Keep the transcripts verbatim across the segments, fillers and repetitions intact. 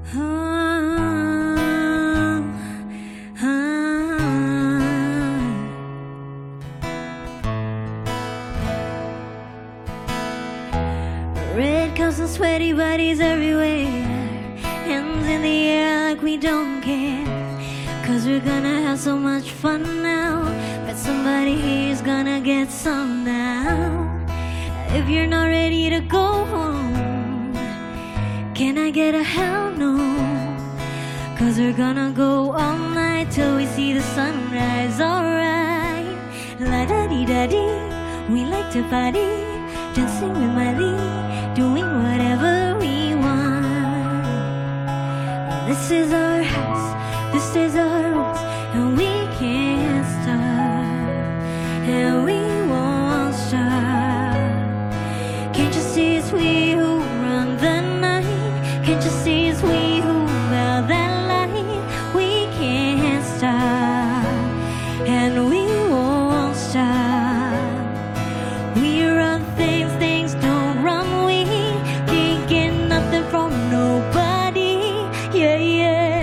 Red cups and sweaty bodies everywhere, hands in the air like we don't care. Cause we're gonna have so much fun now, but somebody here's gonna get some now. If you're not ready to go home, can I get a hell no? Cause we're gonna go all night till we see the sunrise, alright. La da dee da dee, we like to party, dancing with Miley, doing whatever we want. This is our house, this is our rules, and we can't stop, and we won't stop. Can't you see it's we who run the night? Can't you see it's we who build that light? We can't stop, and we won't stop. We run things, things don't run we. Can't get nothing from nobody. Yeah, yeah.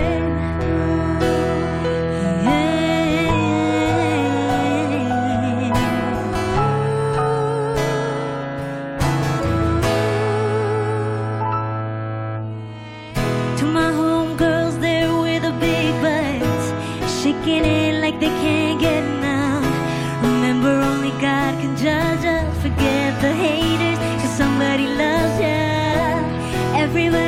To my homegirls there with the big butts, shaking it like they can't get enough. Remember, only God can judge us. Forget the haters, cause somebody loves ya. Everybody